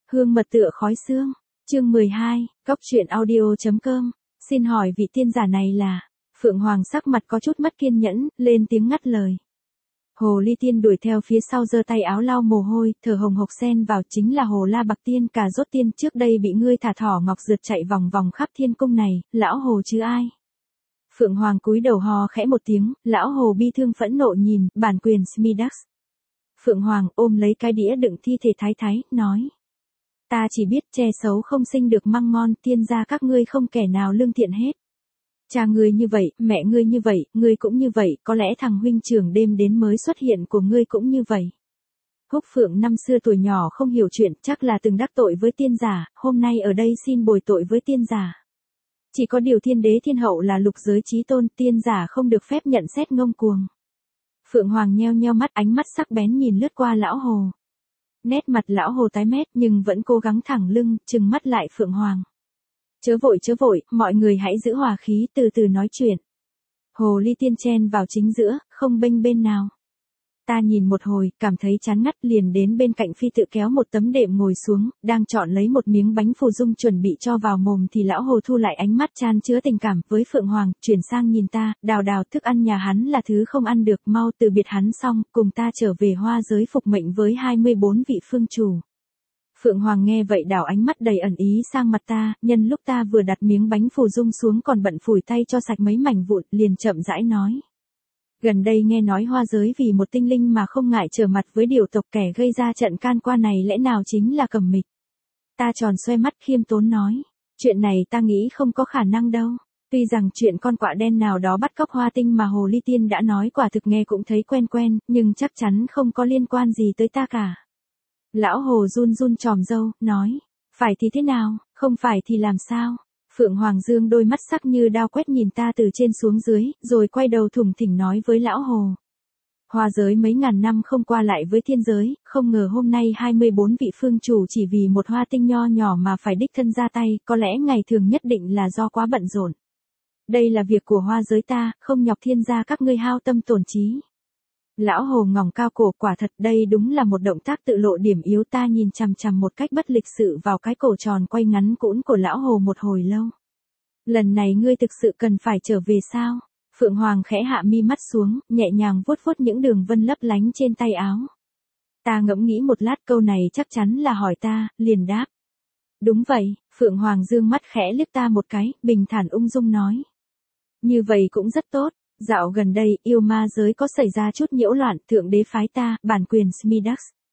Hương mật tựa khói xương. Chương 12, Cóc truyện audio.com. Xin hỏi vị tiên giả này là? Phượng Hoàng sắc mặt có chút mất kiên nhẫn, lên tiếng ngắt lời. Hồ ly tiên đuổi theo phía sau giơ tay áo lau mồ hôi, thở hồng hộc xen vào, chính là Hồ La Bạc Tiên Cà Rốt Tiên, trước đây bị ngươi thả thỏ ngọc rượt chạy vòng vòng khắp thiên cung này, lão hồ chứ ai. Phượng Hoàng cúi đầu hò khẽ một tiếng, lão hồ bi thương phẫn nộ nhìn, bản quyền Smidax. Phượng Hoàng ôm lấy cái đĩa đựng thi thể thái thái, nói. Ta chỉ biết tre xấu không sinh được măng ngon, tiên gia các ngươi không kẻ nào lương thiện hết. Cha ngươi như vậy, mẹ ngươi như vậy, ngươi cũng như vậy, có lẽ thằng huynh trưởng đêm đến mới xuất hiện của ngươi cũng như vậy. Húc Phượng năm xưa tuổi nhỏ không hiểu chuyện, chắc là từng đắc tội với tiên giả, hôm nay ở đây xin bồi tội với tiên giả. Chỉ có điều thiên đế thiên hậu là lục giới chí tôn, tiên giả không được phép nhận xét ngông cuồng. Phượng Hoàng nheo nheo mắt, ánh mắt sắc bén nhìn lướt qua lão hồ. Nét mặt lão hồ tái mét nhưng vẫn cố gắng thẳng lưng, trừng mắt lại Phượng Hoàng. Chớ vội, mọi người hãy giữ hòa khí, từ từ nói chuyện. Hồ ly tiên chen vào chính giữa, không bênh bên nào. Ta nhìn một hồi, cảm thấy chán ngắt, liền đến bên cạnh phi tự kéo một tấm đệm ngồi xuống, đang chọn lấy một miếng bánh phù dung chuẩn bị cho vào mồm thì lão hồ thu lại ánh mắt chan chứa tình cảm với Phượng Hoàng, chuyển sang nhìn ta, đào đào, thức ăn nhà hắn là thứ không ăn được, mau từ biệt hắn xong, cùng ta trở về hoa giới phục mệnh với 24 vị phương chủ. Phượng Hoàng nghe vậy đảo ánh mắt đầy ẩn ý sang mặt ta, nhân lúc ta vừa đặt miếng bánh phù dung xuống còn bận phủi tay cho sạch mấy mảnh vụn, liền chậm rãi nói. Gần đây nghe nói hoa giới vì một tinh linh mà không ngại trở mặt với điều tộc, kẻ gây ra trận can qua này lẽ nào chính là Cẩm Mịch. Ta tròn xoe mắt khiêm tốn nói, chuyện này ta nghĩ không có khả năng đâu. Tuy rằng chuyện con quạ đen nào đó bắt cóc hoa tinh mà Hồ Ly Tiên đã nói quả thực nghe cũng thấy quen quen, nhưng chắc chắn không có liên quan gì tới ta cả. Lão Hồ run run chòm râu, nói, phải thì thế nào, không phải thì làm sao? Phượng Hoàng dương đôi mắt sắc như đao quét nhìn ta từ trên xuống dưới, rồi quay đầu thủng thỉnh nói với lão Hồ. Hoa giới mấy ngàn năm không qua lại với thiên giới, không ngờ hôm nay 24 vị phương chủ chỉ vì một hoa tinh nho nhỏ mà phải đích thân ra tay, có lẽ ngày thường nhất định là do quá bận rộn. Đây là việc của hoa giới ta, không nhọc thiên gia các ngươi hao tâm tổn trí. Lão Hồ ngỏng cao cổ, quả thật đây đúng là một động tác tự lộ điểm yếu. Ta nhìn chằm chằm một cách bất lịch sự vào cái cổ tròn quay ngắn cũn của lão Hồ một hồi lâu. Lần này ngươi thực sự cần phải trở về sao? Phượng Hoàng khẽ hạ mi mắt xuống, nhẹ nhàng vuốt vuốt những đường vân lấp lánh trên tay áo. Ta ngẫm nghĩ một lát, câu này chắc chắn là hỏi ta, liền đáp. Đúng vậy. Phượng Hoàng dương mắt khẽ liếc ta một cái, bình thản ung dung nói. Như vậy cũng rất tốt. Dạo gần đây, yêu ma giới có xảy ra chút nhiễu loạn, thượng đế phái ta, bản quyền Smidax.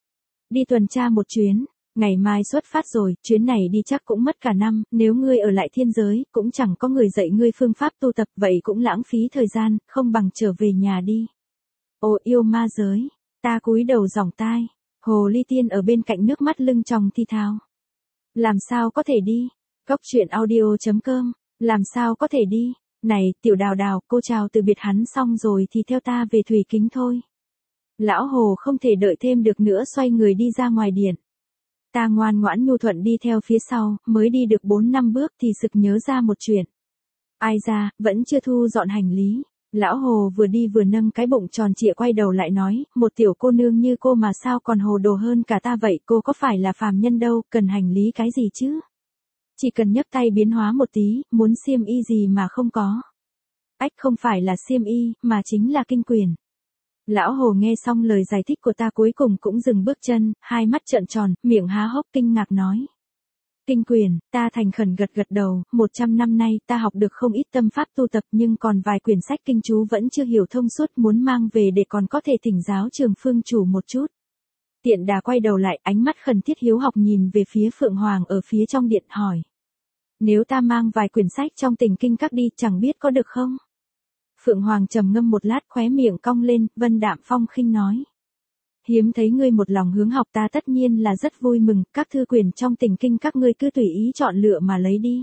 Đi tuần tra một chuyến, ngày mai xuất phát rồi, chuyến này đi chắc cũng mất cả năm, nếu ngươi ở lại thiên giới, cũng chẳng có người dạy ngươi phương pháp tu tập, vậy cũng lãng phí thời gian, không bằng trở về nhà đi. Ồ, yêu ma giới, ta cúi đầu giỏng tai, Hồ Ly Tiên ở bên cạnh nước mắt lưng tròng thi thào. Làm sao có thể đi? Cóc truyện audio.com, làm sao có thể đi? Này, tiểu đào đào, cô chào từ biệt hắn xong rồi thì theo ta về Thủy Kính thôi. Lão Hồ không thể đợi thêm được nữa, xoay người đi ra ngoài điện. Ta ngoan ngoãn nhu thuận đi theo phía sau, mới đi được 4-5 bước thì sực nhớ ra một chuyện. Ai ra, vẫn chưa thu dọn hành lý. Lão Hồ vừa đi vừa nâng cái bụng tròn trịa quay đầu lại nói, một tiểu cô nương như cô mà sao còn hồ đồ hơn cả ta vậy, cô có phải là phàm nhân đâu, cần hành lý cái gì chứ? Chỉ cần nhấc tay biến hóa một tí, muốn xiêm y gì mà không có. Ách, không phải là xiêm y, mà chính là kinh quyền. Lão Hồ nghe xong lời giải thích của ta cuối cùng cũng dừng bước chân, hai mắt trợn tròn, miệng há hốc kinh ngạc nói. Kinh quyền, ta thành khẩn gật gật đầu, 100 năm nay ta học được không ít tâm pháp tu tập nhưng còn vài quyển sách kinh chú vẫn chưa hiểu thông suốt, muốn mang về để còn có thể thỉnh giáo trường phương chủ một chút. Tiện đà quay đầu lại, ánh mắt khẩn thiết hiếu học nhìn về phía Phượng Hoàng ở phía trong điện, hỏi. Nếu ta mang vài quyển sách trong Tình Kinh Các đi, chẳng biết có được không? Phượng Hoàng trầm ngâm một lát, khóe miệng cong lên, vân đạm phong khinh nói. Hiếm thấy ngươi một lòng hướng học, ta tất nhiên là rất vui mừng, các thư quyển trong Tình Kinh Các ngươi cứ tùy ý chọn lựa mà lấy đi.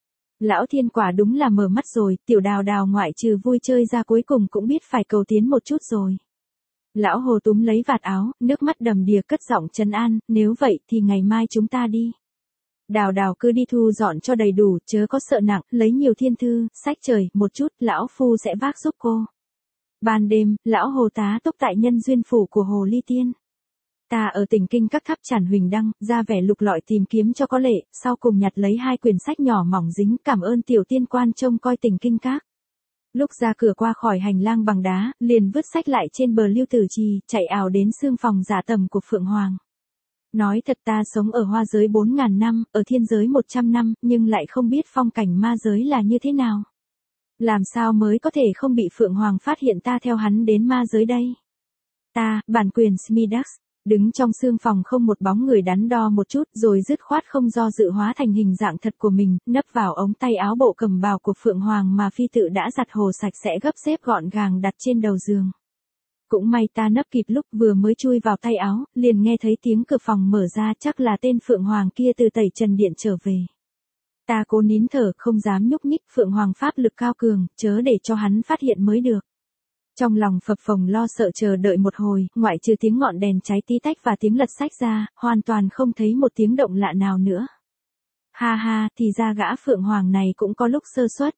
Lão Thiên quả đúng là mở mắt rồi, tiểu đào đào ngoại trừ vui chơi ra cuối cùng cũng biết phải cầu tiến một chút rồi. Lão Hồ túm lấy vạt áo, nước mắt đầm đìa cất giọng trấn an, nếu vậy thì ngày mai chúng ta đi. Đào đào cứ đi thu dọn cho đầy đủ, chớ có sợ nặng, lấy nhiều thiên thư, sách trời, một chút, lão phu sẽ vác giúp cô. Ban đêm, lão Hồ tá túc tại nhân duyên phủ của Hồ Ly Tiên. Ta ở Tỉnh Kinh các tháp Tràn Huỳnh Đăng, ra vẻ lục lọi tìm kiếm cho có lệ, sau cùng nhặt lấy 2 quyển sách nhỏ mỏng dính, cảm ơn tiểu tiên quan trông coi Tỉnh Kinh các. Lúc ra cửa qua khỏi hành lang bằng đá, liền vứt sách lại trên bờ Lưu Tử Trì, chạy ào đến xương phòng dạ tầm của Phượng Hoàng. Nói thật, ta sống ở hoa giới 4.000 năm, ở thiên giới 100 năm, nhưng lại không biết phong cảnh ma giới là như thế nào. Làm sao mới có thể không bị Phượng Hoàng phát hiện ta theo hắn đến ma giới đây? Ta, bản quyền Smidax, đứng trong xương phòng không một bóng người, đắn đo một chút rồi dứt khoát không do dự hóa thành hình dạng thật của mình, nấp vào ống tay áo bộ cầm bào của Phượng Hoàng mà phi tự đã giặt hồ sạch sẽ, gấp xếp gọn gàng đặt trên đầu giường. Cũng may ta nấp kịp, lúc vừa mới chui vào tay áo, liền nghe thấy tiếng cửa phòng mở ra, chắc là tên Phượng Hoàng kia từ Tẩy Trần Điện trở về. Ta cố nín thở, không dám nhúc nhích, Phượng Hoàng pháp lực cao cường, chớ để cho hắn phát hiện mới được. Trong lòng phập phồng lo sợ chờ đợi một hồi, ngoại trừ tiếng ngọn đèn cháy tí tách và tiếng lật sách ra, hoàn toàn không thấy một tiếng động lạ nào nữa. Ha ha, thì ra gã Phượng Hoàng này cũng có lúc sơ suất.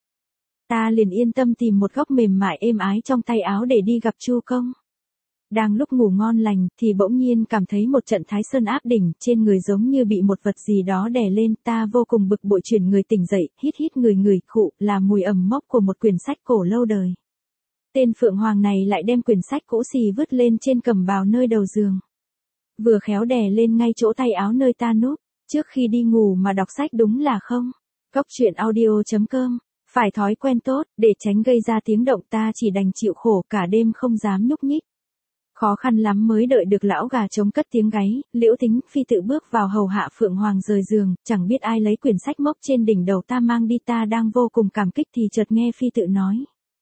Ta liền yên tâm tìm một góc mềm mại êm ái trong tay áo để đi gặp Chu Công. Đang lúc ngủ ngon lành, thì bỗng nhiên cảm thấy một trận thái sơn áp đỉnh, trên người giống như bị một vật gì đó đè lên, ta vô cùng bực bội chuyển người tỉnh dậy, hít hít người khụ, là mùi ẩm mốc của một quyển sách cổ lâu đời. Tên Phượng Hoàng này lại đem quyển sách cũ xì vứt lên trên cẩm bào nơi đầu giường. Vừa khéo đè lên ngay chỗ tay áo nơi ta núp, trước khi đi ngủ mà đọc sách đúng là không. Cóc truyện audio.com. Phải thói quen tốt, để tránh gây ra tiếng động, ta chỉ đành chịu khổ cả đêm không dám nhúc nhích. Khó khăn lắm mới đợi được lão gà trống cất tiếng gáy, Liễu Thính phi tự bước vào hầu hạ Phượng Hoàng rời giường, chẳng biết ai lấy quyển sách mốc trên đỉnh đầu ta mang đi, ta đang vô cùng cảm kích thì chợt nghe phi tự nói.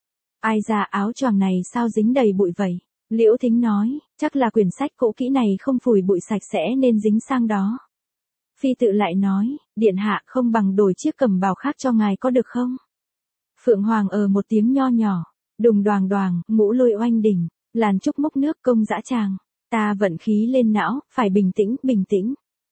Ai ra áo choàng này sao dính đầy bụi vậy? Liễu Thính nói, chắc là quyển sách cũ kỹ này không phủi bụi sạch sẽ nên dính sang đó. Phi tự lại nói, điện hạ không bằng đổi chiếc cẩm bào khác cho ngài có được không? Phượng Hoàng một tiếng nho nhỏ, đùng đoàng đoàng, ngũ lôi oanh đỉnh, làn trúc múc nước công dã tràng. Ta vận khí lên não, phải bình tĩnh, bình tĩnh.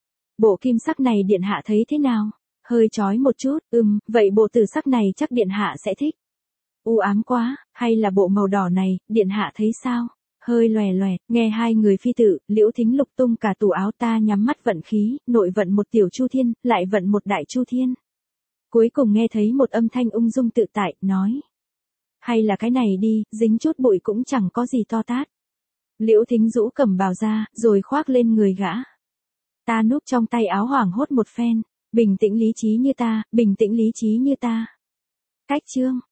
Bộ kim sắc này điện hạ thấy thế nào? Hơi chói một chút, vậy bộ tử sắc này chắc điện hạ sẽ thích. U ám quá, hay là bộ màu đỏ này, điện hạ thấy sao? Hơi lòe loẹt, nghe hai người phi tự, Liễu Thính lục tung cả tủ áo, ta nhắm mắt vận khí, nội vận một tiểu chu thiên, lại vận một đại chu thiên. Cuối cùng nghe thấy một âm thanh ung dung tự tại, nói. Hay là cái này đi, dính chút bụi cũng chẳng có gì to tát. Liễu Thính rũ cẩm bào ra, rồi khoác lên người gã. Ta núp trong tay áo hoảng hốt một phen, bình tĩnh lý trí như ta, bình tĩnh lý trí như ta. Cách chương.